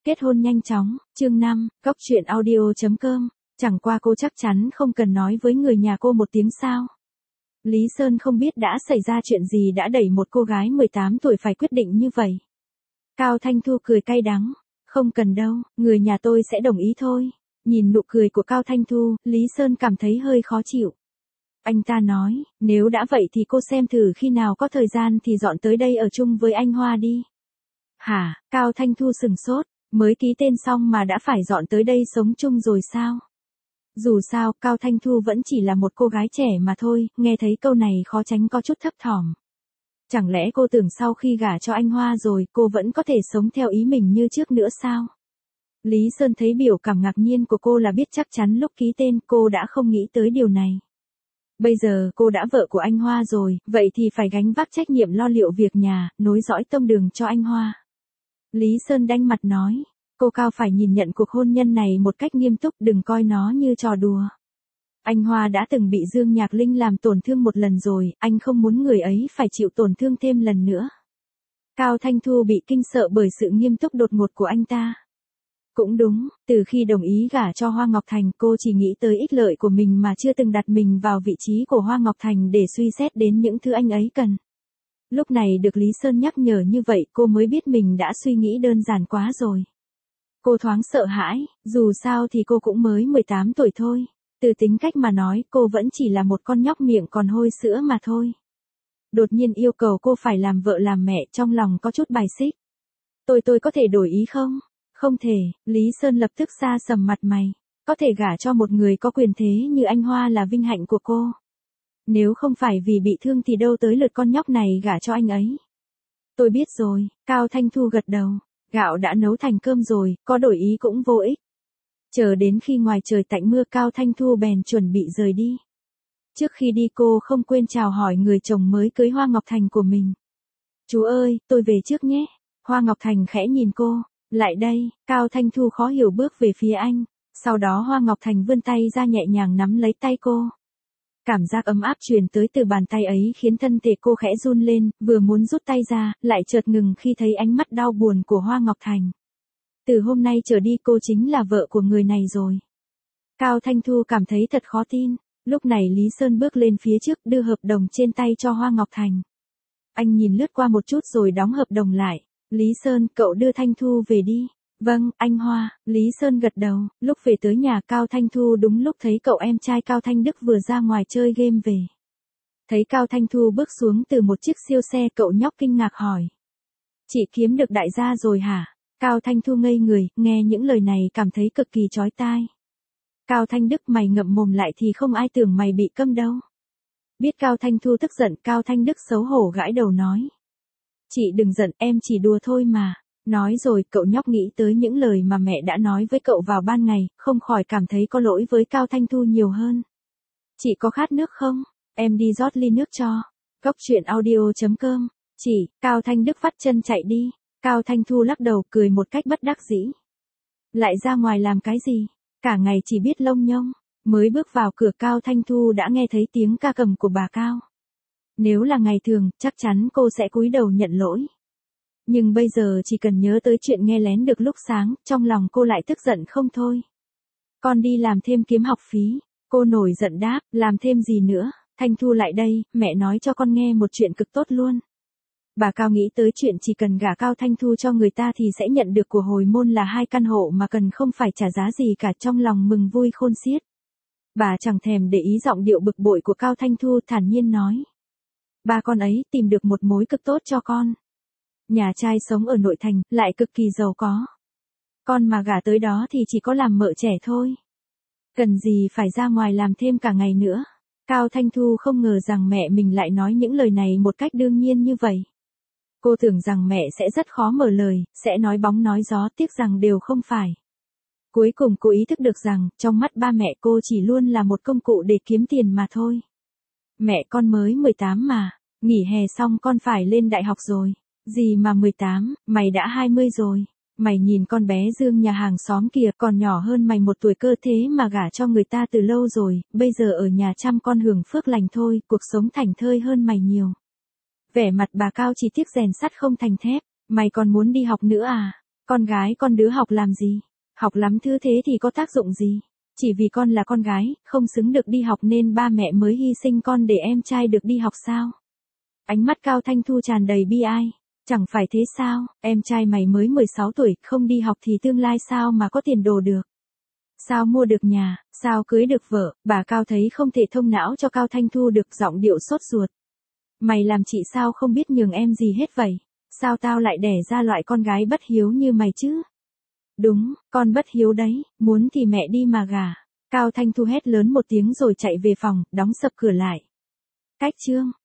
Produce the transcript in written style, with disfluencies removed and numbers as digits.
Kết hôn nhanh chóng, chương 5, Góc truyện audio.com, chẳng qua cô chắc chắn không cần nói với người nhà cô một tiếng sao. Lý Sơn không biết đã xảy ra chuyện gì đã đẩy một cô gái 18 tuổi phải quyết định như vậy. Cao Thanh Thu cười cay đắng, không cần đâu, người nhà tôi sẽ đồng ý thôi. Nhìn nụ cười của Cao Thanh Thu, Lý Sơn cảm thấy hơi khó chịu. Anh ta nói, nếu đã vậy thì cô xem thử khi nào có thời gian thì dọn tới đây ở chung với anh Hoa đi. Hả, Cao Thanh Thu sừng sốt, mới ký tên xong mà đã phải dọn tới đây sống chung rồi sao? Dù sao, Cao Thanh Thu vẫn chỉ là một cô gái trẻ mà thôi, nghe thấy câu này khó tránh có chút thấp thỏm. Chẳng lẽ cô tưởng sau khi gả cho anh Hoa rồi, cô vẫn có thể sống theo ý mình như trước nữa sao? Lý Sơn thấy biểu cảm ngạc nhiên của cô là biết chắc chắn lúc ký tên cô đã không nghĩ tới điều này. Bây giờ cô đã vợ của anh Hoa rồi, vậy thì phải gánh vác trách nhiệm lo liệu việc nhà, nối dõi tông đường cho anh Hoa. Lý Sơn đanh mặt nói, cô Cao phải nhìn nhận cuộc hôn nhân này một cách nghiêm túc, đừng coi nó như trò đùa. Anh Hoa đã từng bị Dương Nhạc Linh làm tổn thương một lần rồi, anh không muốn người ấy phải chịu tổn thương thêm lần nữa. Cao Thanh Thu bị kinh sợ bởi sự nghiêm túc đột ngột của anh ta. Cũng đúng, từ khi đồng ý gả cho Hoa Ngọc Thành cô chỉ nghĩ tới ích lợi của mình mà chưa từng đặt mình vào vị trí của Hoa Ngọc Thành để suy xét đến những thứ anh ấy cần. Lúc này được Lý Sơn nhắc nhở như vậy cô mới biết mình đã suy nghĩ đơn giản quá rồi. Cô thoáng sợ hãi, dù sao thì cô cũng mới 18 tuổi thôi. Từ tính cách mà nói cô vẫn chỉ là một con nhóc miệng còn hôi sữa mà thôi. Đột nhiên yêu cầu cô phải làm vợ làm mẹ trong lòng có chút bài xích. Tôi có thể đổi ý không? Không thể, Lý Sơn lập tức sa sầm mặt mày. Có thể gả cho một người có quyền thế như anh Hoa là vinh hạnh của cô. Nếu không phải vì bị thương thì đâu tới lượt con nhóc này gả cho anh ấy. Tôi biết rồi, Cao Thanh Thu gật đầu. Gạo đã nấu thành cơm rồi, có đổi ý cũng vô ích. Chờ đến khi ngoài trời tạnh mưa Cao Thanh Thu bèn chuẩn bị rời đi. Trước khi đi cô không quên chào hỏi người chồng mới cưới Hoa Ngọc Thành của mình. Chú ơi, tôi về trước nhé. Hoa Ngọc Thành khẽ nhìn cô. Lại đây, Cao Thanh Thu khó hiểu bước về phía anh. Sau đó Hoa Ngọc Thành vươn tay ra nhẹ nhàng nắm lấy tay cô. Cảm giác ấm áp truyền tới từ bàn tay ấy khiến thân thể cô khẽ run lên, vừa muốn rút tay ra, lại chợt ngừng khi thấy ánh mắt đau buồn của Hoa Ngọc Thành. Từ hôm nay trở đi cô chính là vợ của người này rồi. Cao Thanh Thu cảm thấy thật khó tin. Lúc này Lý Sơn bước lên phía trước đưa hợp đồng trên tay cho Hoa Ngọc Thành. Anh nhìn lướt qua một chút rồi đóng hợp đồng lại. Lý Sơn, cậu đưa Thanh Thu về đi. Vâng, anh Hoa, Lý Sơn gật đầu. Lúc về tới nhà Cao Thanh Thu đúng lúc thấy cậu em trai Cao Thanh Đức vừa ra ngoài chơi game về. Thấy Cao Thanh Thu bước xuống từ một chiếc siêu xe cậu nhóc kinh ngạc hỏi. Chị kiếm được đại gia rồi hả? Cao Thanh Thu ngây người, nghe những lời này cảm thấy cực kỳ chói tai. Cao Thanh Đức mày ngậm mồm lại thì không ai tưởng mày bị câm đâu. Biết Cao Thanh Thu tức giận Cao Thanh Đức xấu hổ gãi đầu nói. Chị đừng giận em chỉ đùa thôi mà. Nói rồi cậu nhóc nghĩ tới những lời mà mẹ đã nói với cậu vào ban ngày, không khỏi cảm thấy có lỗi với Cao Thanh Thu nhiều hơn. Chị có khát nước không? Em đi rót ly nước cho. Góc truyện audio.com. Chị, Cao Thanh Đức vắt chân chạy đi. Cao Thanh Thu lắc đầu cười một cách bất đắc dĩ. Lại ra ngoài làm cái gì? Cả ngày chỉ biết lông nhông. Mới bước vào cửa Cao Thanh Thu đã nghe thấy tiếng ca cầm của bà Cao. Nếu là ngày thường, chắc chắn cô sẽ cúi đầu nhận lỗi. Nhưng bây giờ chỉ cần nhớ tới chuyện nghe lén được lúc sáng, trong lòng cô lại tức giận không thôi. Con đi làm thêm kiếm học phí. Cô nổi giận đáp, làm thêm gì nữa? Thanh Thu lại đây, mẹ nói cho con nghe một chuyện cực tốt luôn. Bà Cao nghĩ tới chuyện chỉ cần gả Cao Thanh Thu cho người ta thì sẽ nhận được của hồi môn là 2 căn hộ mà cần không phải trả giá gì cả, trong lòng mừng vui khôn xiết. Bà chẳng thèm để ý giọng điệu bực bội của Cao Thanh Thu, thản nhiên nói. Ba con ấy tìm được một mối cực tốt cho con. Nhà trai sống ở nội thành, lại cực kỳ giàu có. Con mà gả tới đó thì chỉ có làm mợ trẻ thôi. Cần gì phải ra ngoài làm thêm cả ngày nữa. Cao Thanh Thu không ngờ rằng mẹ mình lại nói những lời này một cách đương nhiên như vậy. Cô tưởng rằng mẹ sẽ rất khó mở lời, sẽ nói bóng nói gió, tiếc rằng đều không phải. Cuối cùng cô ý thức được rằng, trong mắt ba mẹ cô chỉ luôn là một công cụ để kiếm tiền mà thôi. Mẹ con mới 18 mà, nghỉ hè xong con phải lên đại học rồi. Gì mà 18, mày đã 20 rồi. Mày nhìn con bé Dương nhà hàng xóm kìa còn nhỏ hơn mày 1 tuổi cơ thế mà gả cho người ta từ lâu rồi, bây giờ ở nhà chăm con hưởng phước lành thôi, cuộc sống thảnh thơi hơn mày nhiều. Vẻ mặt bà Cao chỉ tiếc rèn sắt không thành thép, mày còn muốn đi học nữa à? Con gái con đứa học làm gì? Học lắm thứ thế thì có tác dụng gì? Chỉ vì con là con gái, không xứng được đi học nên ba mẹ mới hy sinh con để em trai được đi học sao? Ánh mắt Cao Thanh Thu tràn đầy bi ai. Chẳng phải thế sao, em trai mày mới 16 tuổi, không đi học thì tương lai sao mà có tiền đồ được? Sao mua được nhà, sao cưới được vợ? Bà Cao thấy không thể thông não cho Cao Thanh Thu được, giọng điệu sốt ruột. Mày làm chị sao không biết nhường em gì hết vậy? Sao tao lại đẻ ra loại con gái bất hiếu như mày chứ? Đúng, con bất hiếu đấy, muốn thì mẹ đi mà gả. Cao Thanh Thu hét lớn một tiếng rồi chạy về phòng, đóng sập cửa lại. Cách chương